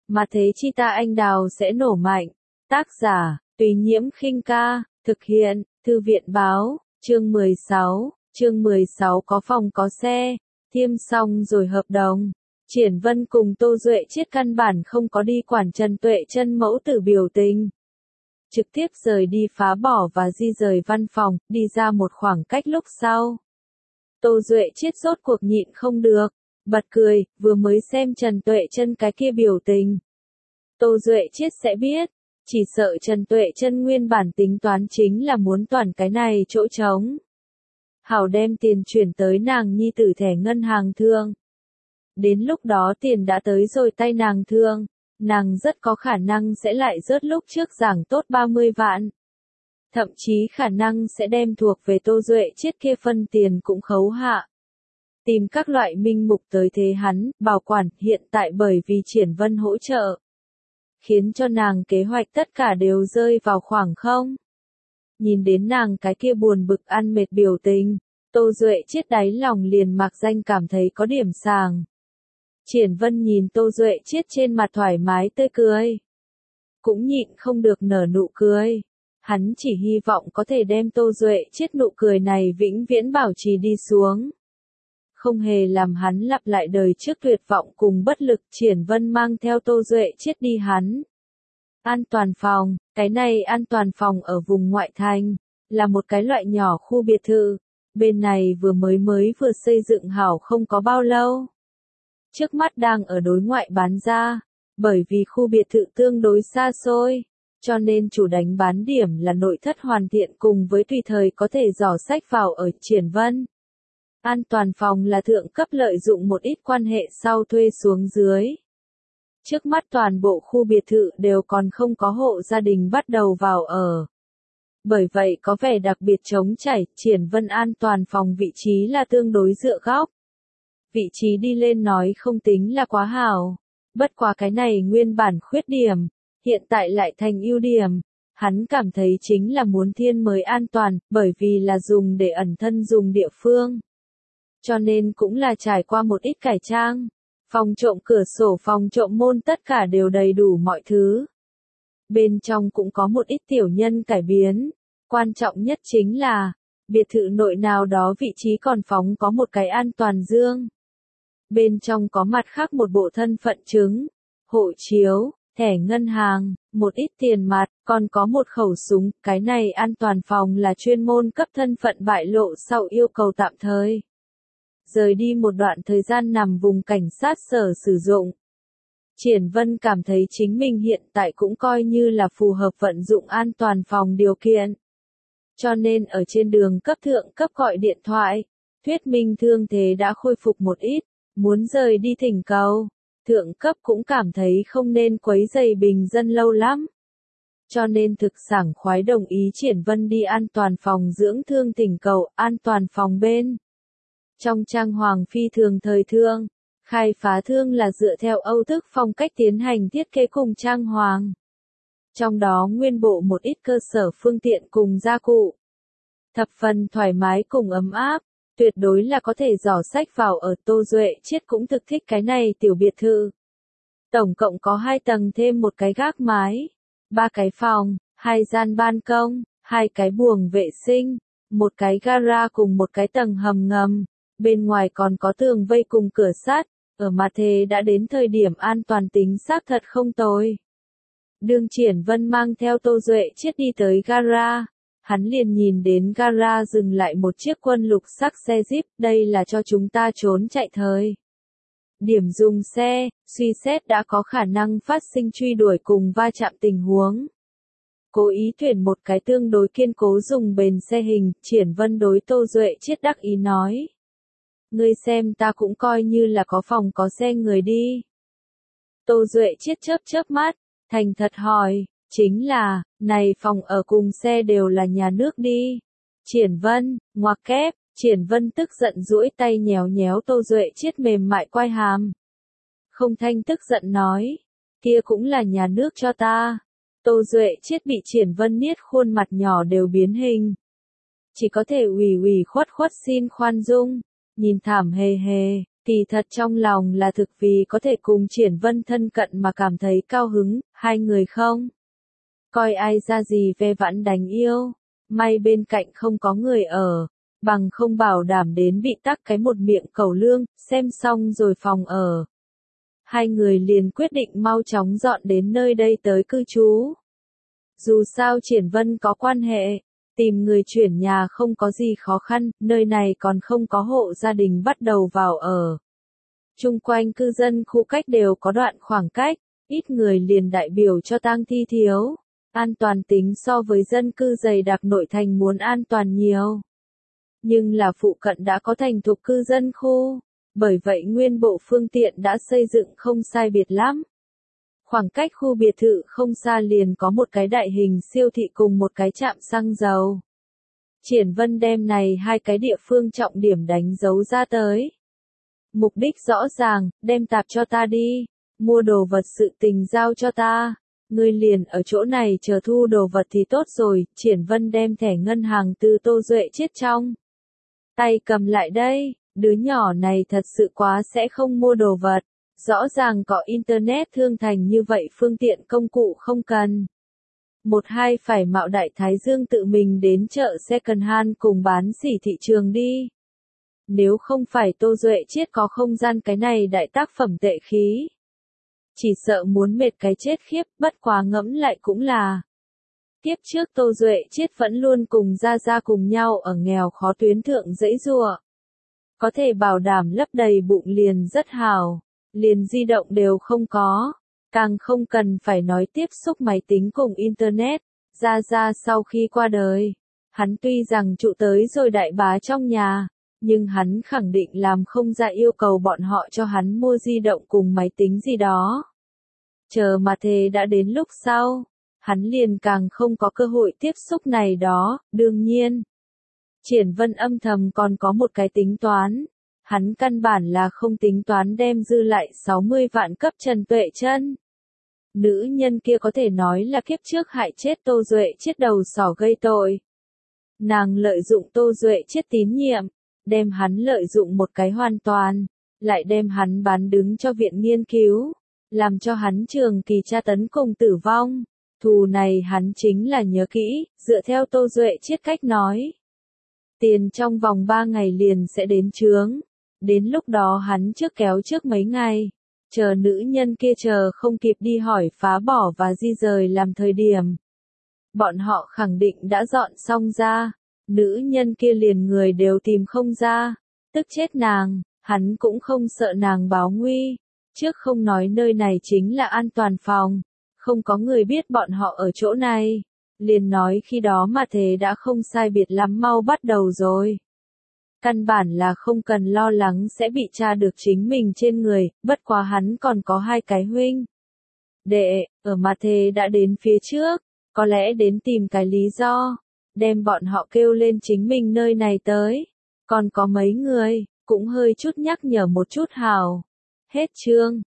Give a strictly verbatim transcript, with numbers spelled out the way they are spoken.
mà thế chi ta anh đào sẽ nổ mạnh. Tác giả, Tùy Nhiễm Khinh Ca, thực hiện, Thư viện Báo, chương mười sáu, chương mười sáu có phòng có xe, thiêm xong rồi hợp đồng. Triển Vân cùng Tô Duệ Chiết căn bản không có đi quản Trần Tuệ Chân mẫu tử biểu tình. Trực tiếp rời đi phá bỏ và di rời văn phòng, đi ra một khoảng cách lúc sau. Tô Duệ Chiết rốt cuộc nhịn không được, bật cười, vừa mới xem Trần Tuệ Chân cái kia biểu tình. Tô Duệ Chiết sẽ biết, chỉ sợ Trần Tuệ Chân nguyên bản tính toán chính là muốn toàn cái này chỗ trống. Hảo đem tiền chuyển tới nàng nhi tử thẻ ngân hàng thương. Đến lúc đó tiền đã tới rồi tay nàng thương, nàng rất có khả năng sẽ lại rớt lúc trước giảng tốt ba mươi vạn. Thậm chí khả năng sẽ đem thuộc về Tô Duệ Chiết kia phân tiền cũng khấu hạ. Tìm các loại minh mục tới thế hắn, bảo quản, hiện tại bởi vì Triển Vân hỗ trợ. Khiến cho nàng kế hoạch tất cả đều rơi vào khoảng không. Nhìn đến nàng cái kia buồn bực ăn mệt biểu tình, Tô Duệ Chiết đáy lòng liền mặc danh cảm thấy có điểm sàng. Triển Vân nhìn Tô Duệ Chiết trên mặt thoải mái tươi cười. Cũng nhịn không được nở nụ cười. Hắn chỉ hy vọng có thể đem Tô Duệ Chiết nụ cười này vĩnh viễn bảo trì đi xuống. Không hề làm hắn lặp lại đời trước tuyệt vọng cùng bất lực. Triển Vân mang theo Tô Duệ Chiết đi hắn. An toàn phòng, cái này an toàn phòng ở vùng ngoại thành, là một cái loại nhỏ khu biệt thự. Bên này vừa mới mới vừa xây dựng hảo không có bao lâu. Trước mắt đang ở đối ngoại bán ra, bởi vì khu biệt thự tương đối xa xôi, cho nên chủ đánh bán điểm là nội thất hoàn thiện cùng với tùy thời có thể dò sách vào ở Triển Vân. An toàn phòng là thượng cấp lợi dụng một ít quan hệ sau thuê xuống dưới. Trước mắt toàn bộ khu biệt thự đều còn không có hộ gia đình bắt đầu vào ở. Bởi vậy có vẻ đặc biệt trống trải, Triển Vân an toàn phòng vị trí là tương đối dựa góc. Vị trí đi lên nói không tính là quá hảo. Bất quá cái này nguyên bản khuyết điểm, hiện tại lại thành ưu điểm. Hắn cảm thấy chính là muốn thiên mới an toàn, bởi vì là dùng để ẩn thân dùng địa phương. Cho nên cũng là trải qua một ít cải trang. Phòng trộm cửa sổ, phòng trộm môn tất cả đều đầy đủ mọi thứ. Bên trong cũng có một ít tiểu nhân cải biến. Quan trọng nhất chính là, biệt thự nội nào đó vị trí còn phóng có một cái an toàn dương. Bên trong có mặt khác một bộ thân phận chứng, hộ chiếu, thẻ ngân hàng, một ít tiền mặt, còn có một khẩu súng. Cái này an toàn phòng là chuyên môn cấp thân phận bại lộ sau yêu cầu tạm thời. Rời đi một đoạn thời gian nằm vùng cảnh sát sở sử dụng. Triển Vân cảm thấy chính mình hiện tại cũng coi như là phù hợp vận dụng an toàn phòng điều kiện. Cho nên ở trên đường cấp thượng cấp gọi điện thoại, thuyết minh thương thế đã khôi phục một ít, muốn rời đi thỉnh cầu. Thượng cấp cũng cảm thấy không nên quấy rầy bình dân lâu lắm. Cho nên thực sảng khoái đồng ý Triển Vân đi an toàn phòng dưỡng thương thỉnh cầu. An toàn phòng bên trong trang hoàng phi thường thời thương, khai phá thương là dựa theo Âu thức phong cách tiến hành thiết kế cùng trang hoàng. Trong đó nguyên bộ một ít cơ sở phương tiện cùng gia cụ. Thập phần thoải mái cùng ấm áp, tuyệt đối là có thể dò sách vào ở. Tô Duệ Chiết cũng thực thích cái này tiểu biệt thự. Tổng cộng có hai tầng thêm một cái gác mái, ba cái phòng, hai gian ban công, hai cái buồng vệ sinh, một cái gara cùng một cái tầng hầm ngầm. Bên ngoài còn có tường vây cùng cửa sắt, ở mặt thế đã đến thời điểm an toàn tính xác thật không tồi. Đường Triển Vân mang theo Tô Duệ Chiết đi tới gara, hắn liền nhìn đến gara dừng lại một chiếc quân lục sắc xe Jeep, đây là cho chúng ta trốn chạy thời. Điểm dùng xe, suy xét đã có khả năng phát sinh truy đuổi cùng va chạm tình huống. Cố ý tuyển một cái tương đối kiên cố dùng bền xe hình, Triển Vân đối Tô Duệ Chiết đắc ý nói. Ngươi xem ta cũng coi như là có phòng có xe người đi. Tô Duệ Chiết chớp chớp mắt, thành thật hỏi, chính là, này phòng ở cùng xe đều là nhà nước đi. Triển Vân, ngoặc kép, Triển Vân tức giận duỗi tay nhéo nhéo Tô Duệ Chiết mềm mại quai hàm. Không thanh tức giận nói, kia cũng là nhà nước cho ta. Tô Duệ Chiết bị Triển Vân niết khuôn mặt nhỏ đều biến hình. Chỉ có thể ủy ủy khuất khuất xin khoan dung. Nhìn thảm hề hề, Kỳ thật trong lòng là thực vì có thể cùng Triển Vân thân cận mà cảm thấy cao hứng, hai người không coi ai ra gì ve vãn đánh yêu, may bên cạnh không có người ở, bằng không bảo đảm đến bị tắc cái một miệng cẩu lương, xem xong rồi phòng ở. Hai người liền quyết định mau chóng dọn đến nơi đây tới cư trú. Dù sao Triển Vân có quan hệ, tìm người chuyển nhà không có gì khó khăn, nơi này còn không có hộ gia đình bắt đầu vào ở. Chung quanh cư dân khu cách đều có đoạn khoảng cách, ít người liền đại biểu cho tang thi thiếu. An toàn tính so với dân cư dày đặc nội thành muốn an toàn nhiều. Nhưng là phụ cận đã có thành thục cư dân khu, bởi vậy nguyên bộ phương tiện đã xây dựng không sai biệt lắm. Khoảng cách khu biệt thự không xa liền có một cái đại hình siêu thị cùng một cái trạm xăng dầu. Triển Vân đem này hai cái địa phương trọng điểm đánh dấu ra tới. Mục đích rõ ràng, đem tạp cho ta đi, mua đồ vật sự tình giao cho ta. Ngươi liền ở chỗ này chờ thu đồ vật thì tốt rồi, Triển Vân đem thẻ ngân hàng từ Tô Duệ Chiết trong tay cầm lại đây, đứa nhỏ này thật sự quá sẽ không mua đồ vật, rõ ràng có internet thương thành như vậy phương tiện công cụ không cần. Một hai phải mạo Đại Thái Dương tự mình đến chợ second hand cùng bán sỉ thị trường đi. Nếu không phải Tô Duệ Chiết có không gian cái này đại tác phẩm tệ khí. Chỉ sợ muốn mệt cái chết khiếp, bất quá ngẫm lại cũng là. Tiếp trước Tô Duệ Chiết vẫn luôn cùng Gia Gia cùng nhau ở nghèo khó tuyến thượng dãy giụa. Có thể bảo đảm lấp đầy bụng liền rất hào, liền di động đều không có, càng không cần phải nói tiếp xúc máy tính cùng Internet. Gia Gia sau khi qua đời, hắn tuy rằng trụ tới rồi đại bá trong nhà, nhưng hắn khẳng định làm không ra yêu cầu bọn họ cho hắn mua di động cùng máy tính gì đó. Chờ mà thề đã đến lúc sau, hắn liền càng không có cơ hội tiếp xúc này đó, đương nhiên. Triển Vân âm thầm còn có một cái tính toán, hắn căn bản là không tính toán đem dư lại sáu mươi vạn cấp Trần Tuệ Chân. Nữ nhân kia có thể nói là kiếp trước hại chết Tô Duệ Chiết đầu sỏ gây tội. Nàng lợi dụng Tô Duệ Chiết tín nhiệm, đem hắn lợi dụng một cái hoàn toàn, lại đem hắn bán đứng cho viện nghiên cứu, làm cho hắn trường kỳ tra tấn cùng tử vong. Thù này hắn chính là nhớ kỹ, dựa theo Tô Duệ Chiết cách nói. Tiền trong vòng ba ngày liền sẽ đến chướng. Đến lúc đó hắn trước kéo trước mấy ngày. Chờ nữ nhân kia chờ không kịp đi hỏi phá bỏ và di rời làm thời điểm. Bọn họ khẳng định đã dọn xong ra. Nữ nhân kia liền người đều tìm không ra. Tức chết nàng, hắn cũng không sợ nàng báo nguy. Trước không nói nơi này chính là an toàn phòng. Không có người biết bọn họ ở chỗ này. Liền nói khi đó mà thế đã không sai biệt lắm mau bắt đầu rồi. Căn bản là không cần lo lắng sẽ bị tra được chính mình trên người, bất quá hắn còn có hai cái huynh. Đệ, ở mà thế đã đến phía trước, có lẽ đến tìm cái lý do, đem bọn họ kêu lên chính mình nơi này tới. Còn có mấy người, cũng hơi chút nhắc nhở một chút hào. Hết chương.